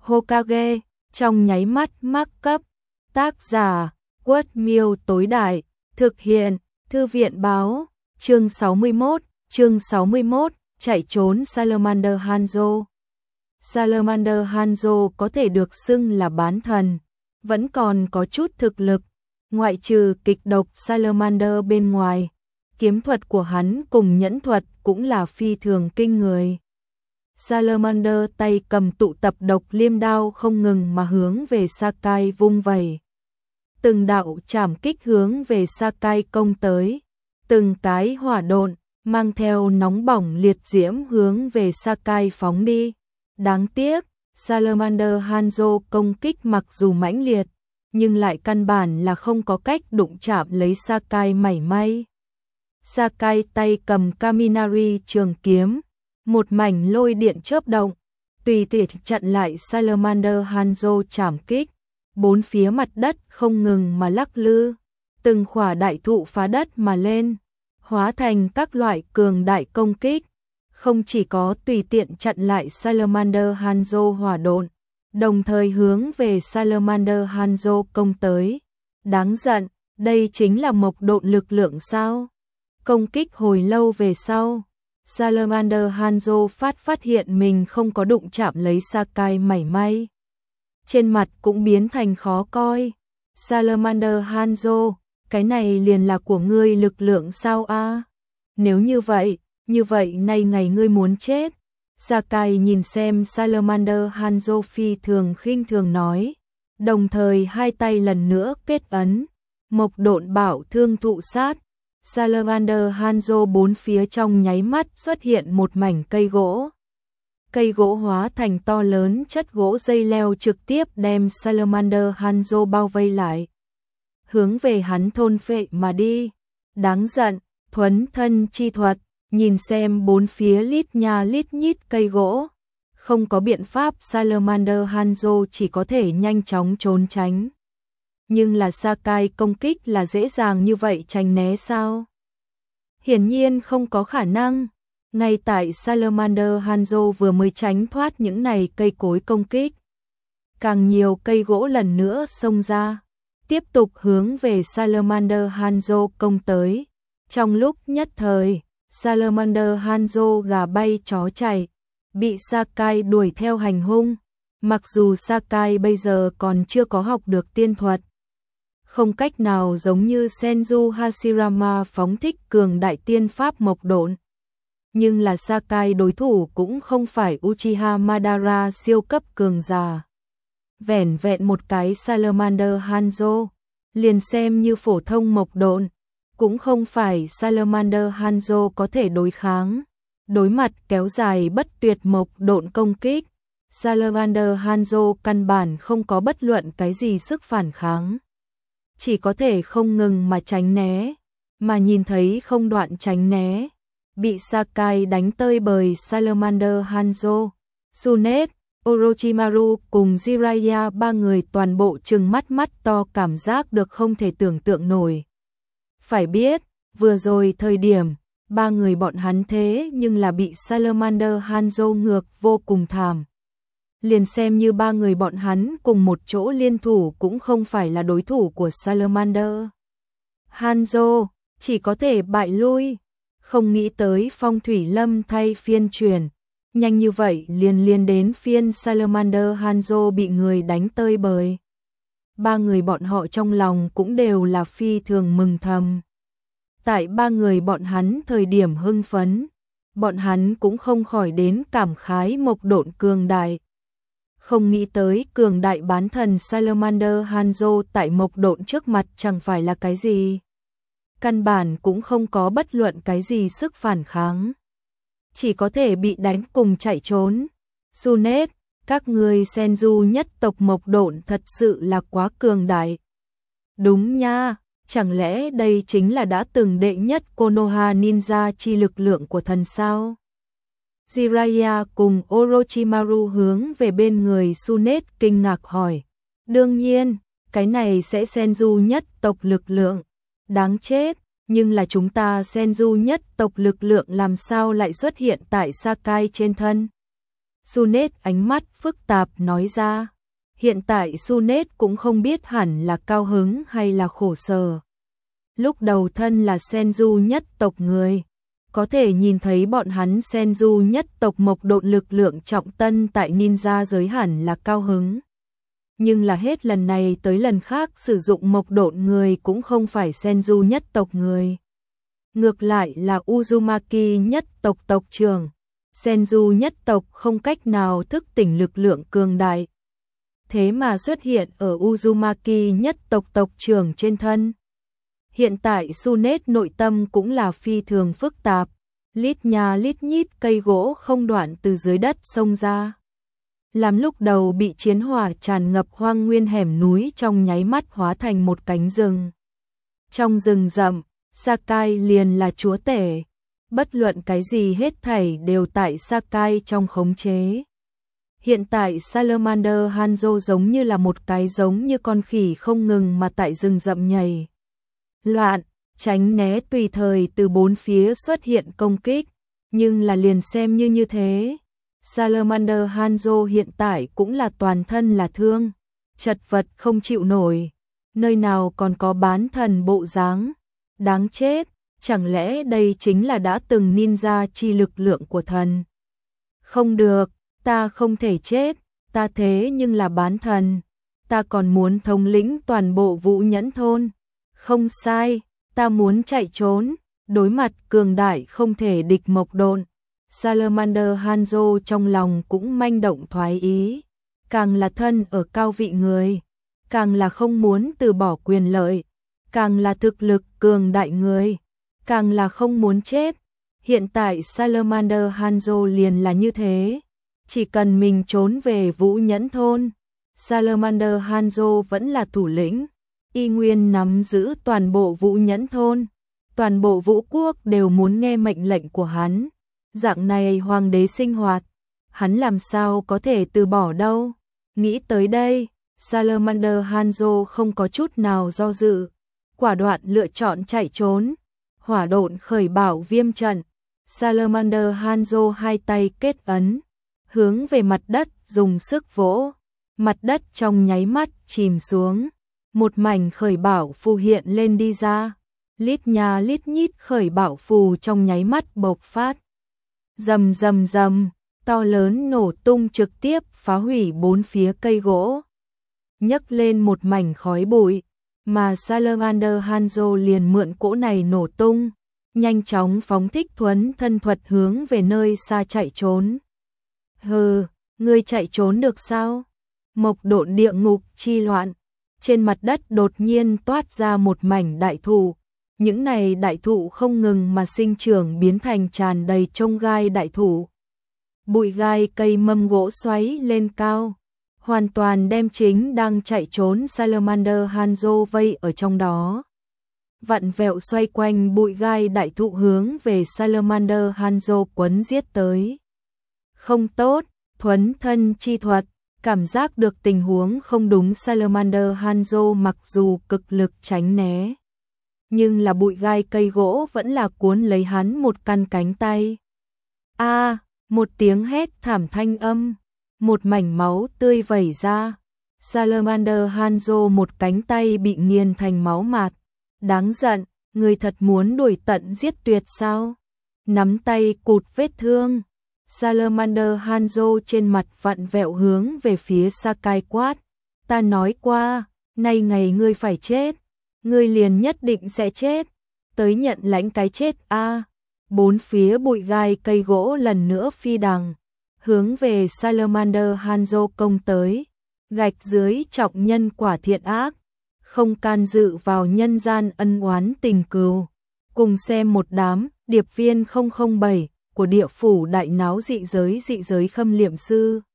Hokage, trong nháy mắt mắc cấp. Tác giả, Quất Miêu tối đại, thực hiện, Thư viện báo, chương 61, chạy trốn Salamander Hanzo. Salamander Hanzo có thể được xưng là bán thần, vẫn còn có chút thực lực, ngoại trừ kịch độc Salamander bên ngoài, kiếm thuật của hắn cùng nhẫn thuật cũng là phi thường kinh người. Salamander tay cầm tụ tập độc liêm đao không ngừng mà hướng về Sakai vung vẩy. Từng đạo trảm kích hướng về Sakai công tới, từng cái hỏa độn mang theo nóng bỏng liệt diễm hướng về Sakai phóng đi. Đáng tiếc, Salamander Hanzo công kích mặc dù mãnh liệt, nhưng lại căn bản là không có cách đụng chạm lấy Sakai mảy may. Sakai tay cầm Kaminari trường kiếm, một mảnh lôi điện chớp động, tùy tiện chặn lại Salamander Hanzo trảm kích. Bốn phía mặt đất không ngừng mà lắc lư, từng khỏa đại thụ phá đất mà lên, hóa thành các loại cường đại công kích. Không chỉ có tùy tiện chặn lại Salamander Hanzo hỏa độn, đồng thời hướng về Salamander Hanzo công tới. Đáng giận, đây chính là mộc độn lực lượng sao? Công kích hồi lâu về sau, Salamander Hanzo phát hiện mình không có đụng chạm lấy Sakai mảy may. Trên mặt cũng biến thành khó coi. Salamander Hanzo, cái này liền là của ngươi lực lượng sao a? Nếu như vậy nay ngày ngươi muốn chết. Sakai nhìn xem Salamander Hanzo phi thường khinh thường nói, đồng thời hai tay lần nữa kết ấn, mộc độn bảo thương thụ sát. Salamander Hanzo bốn phía trong nháy mắt xuất hiện một mảnh cây gỗ. Cây gỗ hóa thành to lớn chất gỗ dây leo trực tiếp đem Salamander Hanzo bao vây lại, hướng về hắn thôn phệ mà đi. Đáng giận, thuấn thân chi thuật, nhìn xem bốn phía lít nha lít nhít cây gỗ, không có biện pháp, Salamander Hanzo chỉ có thể nhanh chóng trốn tránh. Nhưng là Sakai công kích là dễ dàng như vậy tránh né sao? Hiển nhiên không có khả năng. Ngay tại Salamander Hanzo vừa mới tránh thoát những này cây cối công kích, càng nhiều cây gỗ lần nữa xông ra, tiếp tục hướng về Salamander Hanzo công tới. Trong lúc nhất thời, Salamander Hanzo gà bay chó chạy, bị Sakai đuổi theo hành hung. Mặc dù Sakai bây giờ còn chưa có học được tiên thuật, không cách nào giống như Senju Hashirama phóng thích cường đại tiên pháp mộc độn, nhưng là Sakai đối thủ cũng không phải Uchiha Madara siêu cấp cường giả. Vẻn vẹn một cái Salamander Hanzo, liền xem như phổ thông mộc độn, cũng không phải Salamander Hanzo có thể đối kháng. Đối mặt kéo dài bất tuyệt mộc độn công kích, Salamander Hanzo căn bản không có bất luận cái gì sức phản kháng, chỉ có thể không ngừng mà tránh né, mà nhìn thấy không đoạn tránh né, bị Sakai đánh tơi bời Salamander Hanzo, Tsunade, Orochimaru cùng Jiraiya ba người toàn bộ trừng mắt to, cảm giác được không thể tưởng tượng nổi. Phải biết, vừa rồi thời điểm, ba người bọn hắn thế nhưng là bị Salamander Hanzo ngược vô cùng thảm. Liền xem như ba người bọn hắn cùng một chỗ liên thủ cũng không phải là đối thủ của Salamander Hanzo, chỉ có thể bại lui. Không nghĩ tới phong thủy lâm thay phiên chuyển, nhanh như vậy liền đến phiên Salamander Hanzo bị người đánh tơi bời. Ba người bọn họ trong lòng cũng đều là phi thường mừng thầm. Tại ba người bọn hắn thời điểm hưng phấn, bọn hắn cũng không khỏi đến cảm khái mộc độn cường đại. Không nghĩ tới cường đại bán thần Salamander Hanzo tại mộc độn trước mặt chẳng phải là cái gì. Căn bản cũng không có bất luận cái gì sức phản kháng, chỉ có thể bị đánh cùng chạy trốn. Tsunade, các ngươi Senju nhất tộc mộc độn thật sự là quá cường đại. Đúng nha, chẳng lẽ đây chính là đã từng đệ nhất Konoha ninja chi lực lượng của thần sao? Jiraiya cùng Orochimaru hướng về bên người Tsunade kinh ngạc hỏi. Đương nhiên, cái này sẽ Senju nhất tộc lực lượng. Đáng chết, nhưng là chúng ta Senju nhất tộc lực lượng làm sao lại xuất hiện tại Sakai trên thân? Sunet ánh mắt phức tạp nói ra. Hiện tại Sunet cũng không biết hẳn là cao hứng hay là khổ sở. Lúc đầu thân là Senju nhất tộc người, có thể nhìn thấy bọn hắn Senju nhất tộc mộc độn lực lượng trọng tân tại ninja giới hẳn là cao hứng. Nhưng là hết lần này tới lần khác sử dụng mộc độn người cũng không phải Senju nhất tộc người. Ngược lại là Uzumaki nhất tộc tộc trưởng. Senju nhất tộc không cách nào thức tỉnh lực lượng cường đại. Thế mà xuất hiện ở Uzumaki nhất tộc tộc trưởng trên thân. Hiện tại Sunet nội tâm cũng là phi thường phức tạp. Lít nha lít nhít cây gỗ không đoạn từ dưới đất xông ra. Làm lúc đầu bị chiến hỏa tràn ngập hoang nguyên hẻm núi trong nháy mắt hóa thành một cánh rừng. Trong rừng rậm, Sakai liền là chúa tể. Bất luận cái gì hết thảy đều tại Sakai trong khống chế. Hiện tại Salamander Hanzo giống như là một cái giống như con khỉ không ngừng mà tại rừng rậm nhảy loạn, tránh né tùy thời từ bốn phía xuất hiện công kích, nhưng là liền xem như thế. Salamander Hanzo hiện tại cũng là toàn thân là thương, chật vật không chịu nổi, nơi nào còn có bán thần bộ dáng, đáng chết, chẳng lẽ đây chính là đã từng ninja chi lực lượng của thần? Không được, ta không thể chết, ta thế nhưng là bán thần, ta còn muốn thống lĩnh toàn bộ Vũ Nhẫn thôn. Không sai, ta muốn chạy trốn, đối mặt cường đại không thể địch mộc độn. Salamander Hanzo trong lòng cũng manh động thoái ý, càng là thân ở cao vị người, càng là không muốn từ bỏ quyền lợi, càng là thực lực cường đại người, càng là không muốn chết. Hiện tại Salamander Hanzo liền là như thế, chỉ cần mình trốn về Vũ Nhẫn thôn, Salamander Hanzo vẫn là thủ lĩnh, y nguyên nắm giữ toàn bộ Vũ Nhẫn thôn, toàn bộ Vũ quốc đều muốn nghe mệnh lệnh của hắn. Dạng này hoàng đế sinh hoạt, hắn làm sao có thể từ bỏ đâu. Nghĩ tới đây, Salamander Hanzo không có chút nào do dự, quả đoạn lựa chọn chạy trốn. Hỏa độn khởi bảo viêm trận, Salamander Hanzo hai tay kết ấn, hướng về mặt đất dùng sức vỗ, mặt đất trong nháy mắt chìm xuống, một mảnh khởi bảo phù hiện lên đi ra, lít nha lít nhít khởi bảo phù trong nháy mắt bộc phát. Rầm rầm rầm, to lớn nổ tung trực tiếp phá hủy bốn phía cây gỗ, nhấc lên một mảnh khói bụi, mà Salamander Hanzo liền mượn cỗ này nổ tung, nhanh chóng phóng thích thuấn thân thuật hướng về nơi xa chạy trốn. Hừ, ngươi chạy trốn được sao? Mộc độn địa ngục chi loạn, trên mặt đất đột nhiên toát ra một mảnh đại thụ. Những này đại thụ không ngừng mà sinh trưởng biến thành tràn đầy chông gai đại thụ. Bụi gai cây mâm gỗ xoáy lên cao, hoàn toàn đem chính đang chạy trốn Salamander Hanzo vây ở trong đó. Vặn vẹo xoay quanh bụi gai đại thụ hướng về Salamander Hanzo quấn giết tới. Không tốt, thuấn thân chi thuật, cảm giác được tình huống không đúng Salamander Hanzo mặc dù cực lực tránh né, nhưng là bụi gai cây gỗ vẫn là cuốn lấy hắn một căn cánh tay. A, một tiếng hét thảm thanh âm, một mảnh máu tươi vẩy ra. Salamander Hanzo một cánh tay bị nghiền thành máu mạt. Đáng giận, người thật muốn đuổi tận giết tuyệt sao? Nắm tay cụt vết thương. Salamander Hanzo trên mặt vặn vẹo hướng về phía Sakai quát. Ta nói qua, nay ngày ngươi phải chết. Ngươi liền nhất định sẽ chết. Tới nhận lãnh cái chết a. Bốn phía bụi gai cây gỗ lần nữa phi đằng, hướng về Salamander Hanzo công tới. Gạch dưới trọng nhân quả thiện ác, không can dự vào nhân gian ân oán tình cừu. Cùng xem một đám điệp viên 007 của địa phủ đại náo dị giới khâm liệm sư.